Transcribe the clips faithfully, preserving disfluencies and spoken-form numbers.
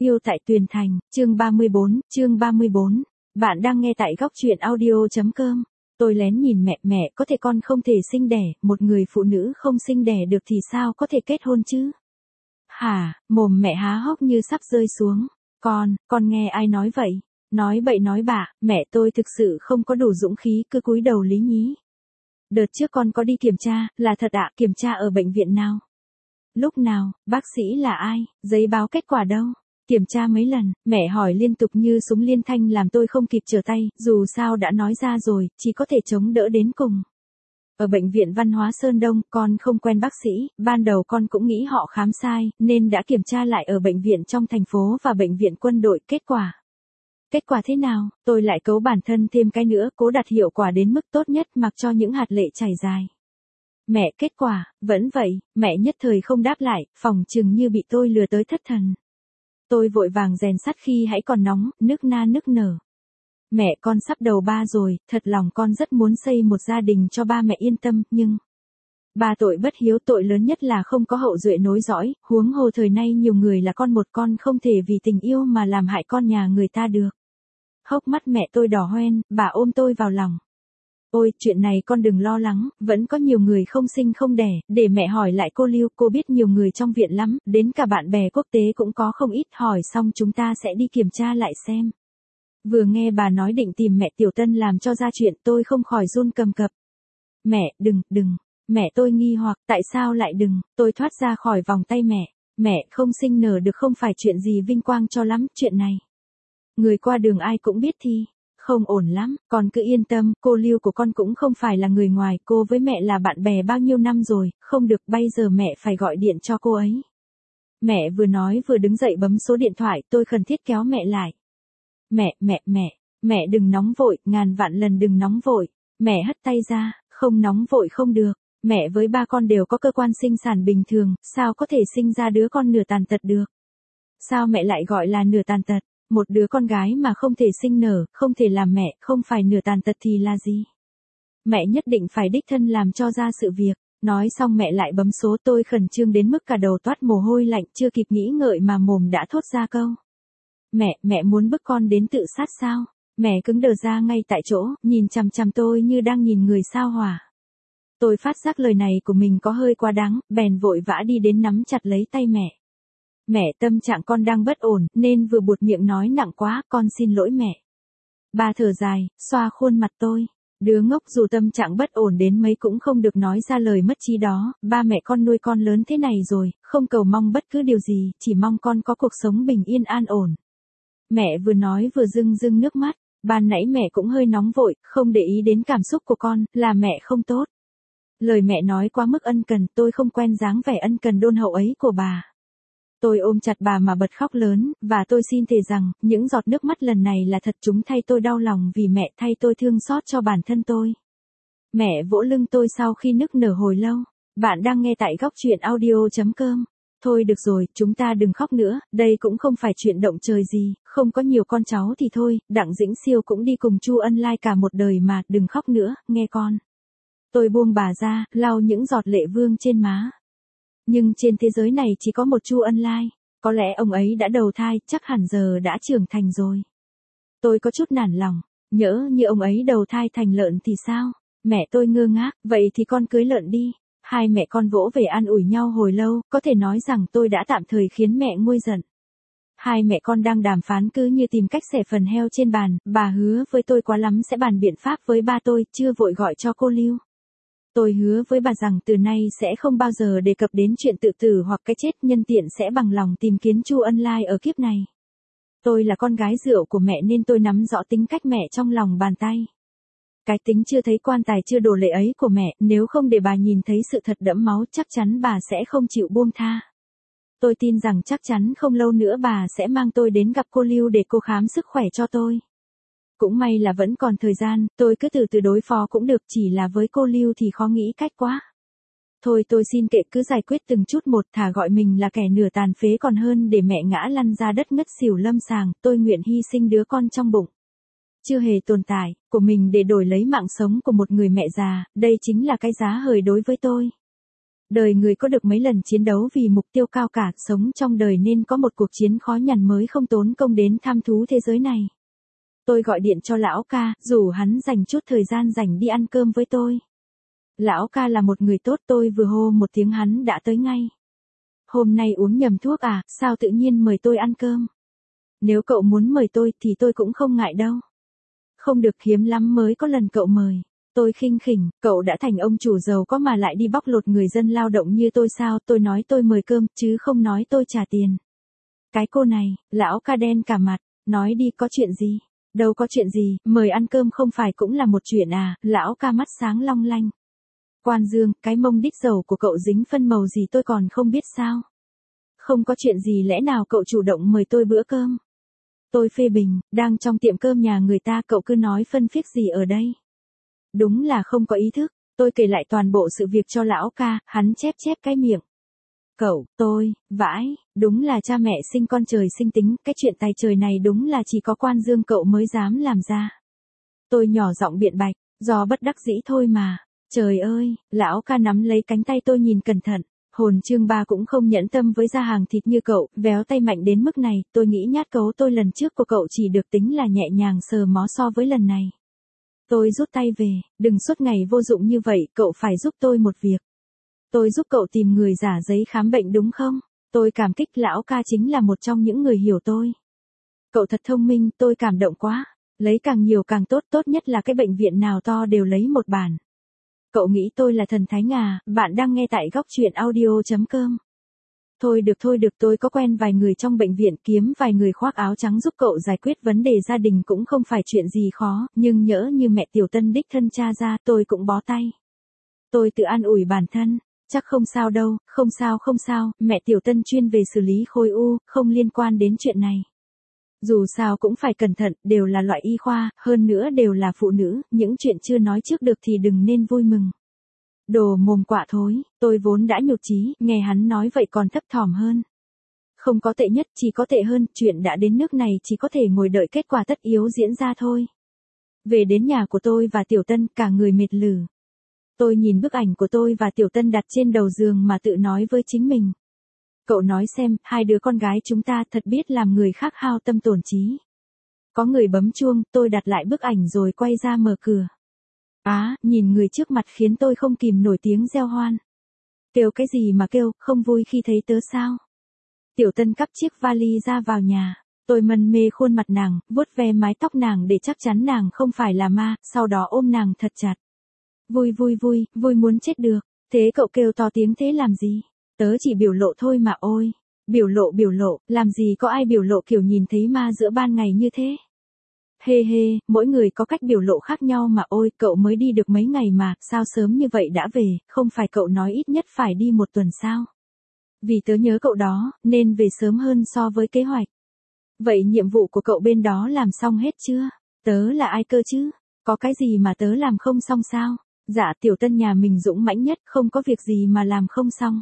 Yêu tại Tuyền Thành, chương ba mươi bốn, chương ba mươi bốn. Bạn đang nghe tại góc truyện audio.com. Tôi lén nhìn mẹ, mẹ có thể con không thể sinh đẻ, một người phụ nữ không sinh đẻ được thì sao có thể kết hôn chứ? Hả, mồm mẹ há hốc như sắp rơi xuống. Con, con nghe ai nói vậy? Nói bậy nói bạ, mẹ tôi thực sự không có đủ dũng khí cứ cúi đầu lý nhí. Đợt trước con có đi kiểm tra, là thật ạ, kiểm tra ở bệnh viện nào? Lúc nào, bác sĩ là ai, giấy báo kết quả đâu? Kiểm tra mấy lần, mẹ hỏi liên tục như súng liên thanh làm tôi không kịp trở tay, dù sao đã nói ra rồi, chỉ có thể chống đỡ đến cùng. Ở bệnh viện Văn hóa Sơn Đông, con không quen bác sĩ, ban đầu con cũng nghĩ họ khám sai, nên đã kiểm tra lại ở bệnh viện trong thành phố và bệnh viện quân đội, kết quả. Kết quả thế nào, tôi lại cấu bản thân thêm cái nữa, cố đạt hiệu quả đến mức tốt nhất mặc cho những hạt lệ chảy dài. Mẹ, kết quả, vẫn vậy, mẹ nhất thời không đáp lại, phòng chừng như bị tôi lừa tới thất thần. Tôi vội vàng rèn sắt khi hãy còn nóng, nức na nức nở. Mẹ, con sắp đầu ba rồi, thật lòng con rất muốn xây một gia đình cho ba mẹ yên tâm, nhưng... Ba tội bất hiếu, tội lớn nhất là không có hậu duệ nối dõi, huống hồ thời nay nhiều người là con một con không thể vì tình yêu mà làm hại con nhà người ta được. Hốc mắt mẹ tôi đỏ hoen, bà ôm tôi vào lòng. Ôi, chuyện này con đừng lo lắng, vẫn có nhiều người không sinh không đẻ, để mẹ hỏi lại cô Lưu, cô biết nhiều người trong viện lắm, đến cả bạn bè quốc tế cũng có không ít, hỏi xong chúng ta sẽ đi kiểm tra lại xem. Vừa nghe bà nói định tìm mẹ Tiểu Tân làm cho ra chuyện, tôi không khỏi run cầm cập. Mẹ, đừng, đừng, mẹ tôi nghi hoặc, tại sao lại đừng, tôi thoát ra khỏi vòng tay mẹ, mẹ không sinh nở được không phải chuyện gì vinh quang cho lắm, chuyện này. Người qua đường ai cũng biết thì... Không ổn lắm, con cứ yên tâm, cô Lưu của con cũng không phải là người ngoài, cô với mẹ là bạn bè bao nhiêu năm rồi, không được, bây giờ mẹ phải gọi điện cho cô ấy. Mẹ vừa nói vừa đứng dậy bấm số điện thoại, tôi khẩn thiết kéo mẹ lại. Mẹ, mẹ, mẹ, mẹ đừng nóng vội, ngàn vạn lần đừng nóng vội. Mẹ hất tay ra, không nóng vội không được, mẹ với ba con đều có cơ quan sinh sản bình thường, sao có thể sinh ra đứa con nửa tàn tật được? Sao mẹ lại gọi là nửa tàn tật? Một đứa con gái mà không thể sinh nở, không thể làm mẹ, không phải nửa tàn tật thì là gì? Mẹ nhất định phải đích thân làm cho ra sự việc. Nói xong mẹ lại bấm số, tôi khẩn trương đến mức cả đầu toát mồ hôi lạnh, chưa kịp nghĩ ngợi mà mồm đã thốt ra câu. Mẹ, mẹ muốn bức con đến tự sát sao? Mẹ cứng đờ ra ngay tại chỗ, nhìn chằm chằm tôi như đang nhìn người sao hỏa. Tôi phát giác lời này của mình có hơi quá đáng, bèn vội vã đi đến nắm chặt lấy tay mẹ. Mẹ, tâm trạng con đang bất ổn, nên vừa buột miệng nói nặng quá, con xin lỗi mẹ. Bà thở dài, xoa khuôn mặt tôi. Đứa ngốc dù tâm trạng bất ổn đến mấy cũng không được nói ra lời mất trí đó, ba mẹ con nuôi con lớn thế này rồi, không cầu mong bất cứ điều gì, chỉ mong con có cuộc sống bình yên an ổn. Mẹ vừa nói vừa rưng rưng nước mắt, ban nãy mẹ cũng hơi nóng vội, không để ý đến cảm xúc của con, là mẹ không tốt. Lời mẹ nói quá mức ân cần, tôi không quen dáng vẻ ân cần đôn hậu ấy của bà. Tôi ôm chặt bà mà bật khóc lớn, và tôi xin thề rằng, những giọt nước mắt lần này là thật, chúng thay tôi đau lòng vì mẹ, thay tôi thương xót cho bản thân tôi. Mẹ vỗ lưng tôi sau khi nức nở hồi lâu. Bạn đang nghe tại góc truyện audio.com. Thôi được rồi, chúng ta đừng khóc nữa, đây cũng không phải chuyện động trời gì, không có nhiều con cháu thì thôi, Đặng Dĩnh Siêu cũng đi cùng Chu Ân Lai cả một đời mà, đừng khóc nữa, nghe con. Tôi buông bà ra, lau những giọt lệ vương trên má. Nhưng trên thế giới này chỉ có một Chu Ân Lai, có lẽ ông ấy đã đầu thai, chắc hẳn giờ đã trưởng thành rồi. Tôi có chút nản lòng, nhỡ như ông ấy đầu thai thành lợn thì sao? Mẹ tôi ngơ ngác, vậy thì con cưới lợn đi. Hai mẹ con vỗ về an ủi nhau hồi lâu, có thể nói rằng tôi đã tạm thời khiến mẹ nguôi giận. Hai mẹ con đang đàm phán cứ như tìm cách xẻ phần heo trên bàn, bà hứa với tôi quá lắm sẽ bàn biện pháp với ba tôi, chưa vội gọi cho cô Lưu. Tôi hứa với bà rằng từ nay sẽ không bao giờ đề cập đến chuyện tự tử hoặc cái chết, nhân tiện sẽ bằng lòng tìm kiếm Chu Ân Lai ở kiếp này. Tôi là con gái rượu của mẹ nên tôi nắm rõ tính cách mẹ trong lòng bàn tay. Cái tính chưa thấy quan tài chưa đổ lệ ấy của mẹ, nếu không để bà nhìn thấy sự thật đẫm máu chắc chắn bà sẽ không chịu buông tha. Tôi tin rằng chắc chắn không lâu nữa bà sẽ mang tôi đến gặp cô Lưu để cô khám sức khỏe cho tôi. Cũng may là vẫn còn thời gian, tôi cứ từ từ đối phó cũng được, chỉ là với cô Lưu thì khó nghĩ cách quá. Thôi tôi xin kệ, cứ giải quyết từng chút một, thà gọi mình là kẻ nửa tàn phế còn hơn để mẹ ngã lăn ra đất ngất xỉu lâm sàng, tôi nguyện hy sinh đứa con trong bụng. Chưa hề tồn tại, của mình để đổi lấy mạng sống của một người mẹ già, đây chính là cái giá hời đối với tôi. Đời người có được mấy lần chiến đấu vì mục tiêu cao cả, sống trong đời nên có một cuộc chiến khó nhằn mới không tốn công đến tham thú thế giới này. Tôi gọi điện cho lão ca, rủ hắn dành chút thời gian rảnh đi ăn cơm với tôi. Lão ca là một người tốt, tôi vừa hô một tiếng hắn đã tới ngay. Hôm nay uống nhầm thuốc à, sao tự nhiên mời tôi ăn cơm? Nếu cậu muốn mời tôi thì tôi cũng không ngại đâu. Không được, hiếm lắm mới có lần cậu mời. Tôi khinh khỉnh, cậu đã thành ông chủ giàu có mà lại đi bóc lột người dân lao động như tôi sao? Tôi nói tôi mời cơm, chứ không nói tôi trả tiền. Cái cô này, lão ca đen cả mặt, nói đi có chuyện gì? Đâu có chuyện gì, mời ăn cơm không phải cũng là một chuyện à? Lão ca mắt sáng long lanh. Quan Dương, cái mông đít dầu của cậu dính phân màu gì tôi còn không biết sao? Không có chuyện gì, lẽ nào cậu chủ động mời tôi bữa cơm? Tôi phê bình, đang trong tiệm cơm nhà người ta cậu cứ nói phân phiếc gì ở đây? Đúng là không có ý thức. Tôi kể lại toàn bộ sự việc cho lão ca, hắn chép chép cái miệng. Cậu, tôi, vãi, đúng là cha mẹ sinh con trời sinh tính, cái chuyện tài trời này đúng là chỉ có Quan Dương cậu mới dám làm ra. Tôi nhỏ giọng biện bạch, do bất đắc dĩ thôi mà. Trời ơi, lão ca nắm lấy cánh tay tôi nhìn cẩn thận. Hồn chương ba cũng không nhẫn tâm với gia hàng thịt như cậu, véo tay mạnh đến mức này, tôi nghĩ nhát cấu tôi lần trước của cậu chỉ được tính là nhẹ nhàng sờ mó so với lần này. Tôi rút tay về, đừng suốt ngày vô dụng như vậy, cậu phải giúp tôi một việc. Tôi giúp cậu tìm người giả giấy khám bệnh đúng không? Tôi cảm kích, lão ca chính là một trong những người hiểu tôi. Cậu thật thông minh, tôi cảm động quá. Lấy càng nhiều càng tốt, tốt nhất là cái bệnh viện nào to đều lấy một bản. Cậu nghĩ tôi là thần thánh à? Bạn đang nghe tại góc truyện audio chấm com. Thôi được thôi được, tôi có quen vài người trong bệnh viện, kiếm vài người khoác áo trắng giúp cậu giải quyết vấn đề gia đình cũng không phải chuyện gì khó, nhưng nhỡ như mẹ Tiểu Tân đích thân cha ra, tôi cũng bó tay. Tôi tự an ủi bản thân, chắc không sao đâu, không sao không sao, mẹ Tiểu Tân chuyên về xử lý khối u, không liên quan đến chuyện này. Dù sao cũng phải cẩn thận, đều là loại y khoa, hơn nữa đều là phụ nữ, những chuyện chưa nói trước được thì đừng nên vui mừng. Đồ mồm quạ thối, tôi vốn đã nhụt chí, nghe hắn nói vậy còn thấp thỏm hơn. Không có tệ nhất, chỉ có tệ hơn, chuyện đã đến nước này chỉ có thể ngồi đợi kết quả tất yếu diễn ra thôi. Về đến nhà của tôi và Tiểu Tân, cả người mệt lử. Tôi nhìn bức ảnh của tôi và Tiểu Tân đặt trên đầu giường mà tự nói với chính mình. Cậu nói xem, hai đứa con gái chúng ta thật biết làm người khác hao tâm tổn trí. Có người bấm chuông, tôi đặt lại bức ảnh rồi quay ra mở cửa. Á, à, nhìn người trước mặt khiến tôi không kìm nổi tiếng reo hoan. Kêu cái gì mà kêu, không vui khi thấy tớ sao? Tiểu Tân cắp chiếc vali ra vào nhà. Tôi mân mê khuôn mặt nàng, vuốt ve mái tóc nàng để chắc chắn nàng không phải là ma, sau đó ôm nàng thật chặt. Vui vui vui, vui muốn chết được. Thế cậu kêu to tiếng thế làm gì? Tớ chỉ biểu lộ thôi mà ôi. Biểu lộ biểu lộ, làm gì có ai biểu lộ kiểu nhìn thấy ma giữa ban ngày như thế? Hê hê, mỗi người có cách biểu lộ khác nhau mà ôi, cậu mới đi được mấy ngày mà, sao sớm như vậy đã về, không phải cậu nói ít nhất phải đi một tuần sao? Vì tớ nhớ cậu đó, nên về sớm hơn so với kế hoạch. Vậy nhiệm vụ của cậu bên đó làm xong hết chưa? Tớ là ai cơ chứ? Có cái gì mà tớ làm không xong sao? Dạ, Tiểu Tân nhà mình dũng mãnh nhất, không có việc gì mà làm không xong.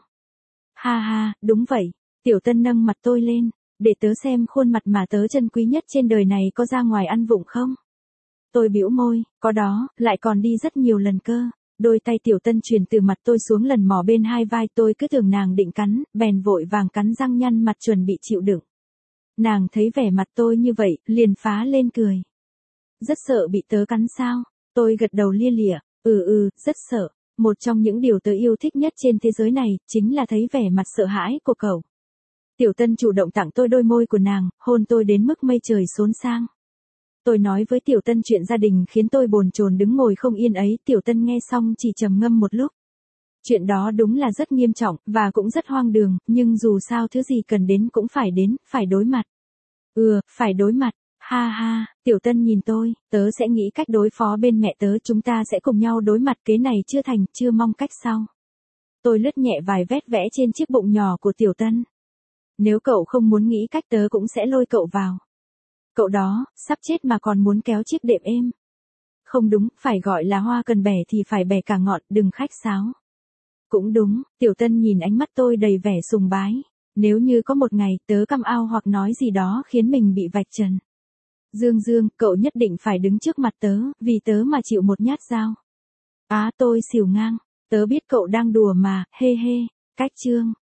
Ha ha, đúng vậy. Tiểu Tân nâng mặt tôi lên, để tớ xem khuôn mặt mà tớ trân quý nhất trên đời này có ra ngoài ăn vụng không? Tôi bĩu môi, có đó, lại còn đi rất nhiều lần cơ. Đôi tay Tiểu Tân truyền từ mặt tôi xuống lần mò bên hai vai, tôi cứ tưởng nàng định cắn, bèn vội vàng cắn răng nhăn mặt chuẩn bị chịu đựng. Nàng thấy vẻ mặt tôi như vậy, liền phá lên cười. Rất sợ bị tớ cắn sao? Tôi gật đầu lia lịa, ừ ừ, rất sợ. Một trong những điều tớ yêu thích nhất trên thế giới này, chính là thấy vẻ mặt sợ hãi của cậu. Tiểu Tân chủ động tặng tôi đôi môi của nàng, hôn tôi đến mức mây trời xốn sang. Tôi nói với Tiểu Tân chuyện gia đình khiến tôi bồn chồn đứng ngồi không yên ấy, Tiểu Tân nghe xong chỉ trầm ngâm một lúc. Chuyện đó đúng là rất nghiêm trọng, và cũng rất hoang đường, nhưng dù sao thứ gì cần đến cũng phải đến, phải đối mặt. Ừ, phải đối mặt. Ha ha, Tiểu Tân nhìn tôi, tớ sẽ nghĩ cách đối phó bên mẹ tớ, chúng ta sẽ cùng nhau đối mặt, kế này chưa thành, chưa mong cách sau. Tôi lướt nhẹ vài vết vẽ trên chiếc bụng nhỏ của Tiểu Tân. Nếu cậu không muốn nghĩ cách tớ cũng sẽ lôi cậu vào. Cậu đó, sắp chết mà còn muốn kéo chiếc đệm êm. Không đúng, phải gọi là hoa cần bẻ thì phải bẻ cả ngọn, đừng khách sáo. Cũng đúng, Tiểu Tân nhìn ánh mắt tôi đầy vẻ sùng bái. Nếu như có một ngày tớ căm ao hoặc nói gì đó khiến mình bị vạch trần. Dương Dương, cậu nhất định phải đứng trước mặt tớ, vì tớ mà chịu một nhát dao. Á, tôi xỉu ngang. Tớ biết cậu đang đùa mà, hê hê. Cách chương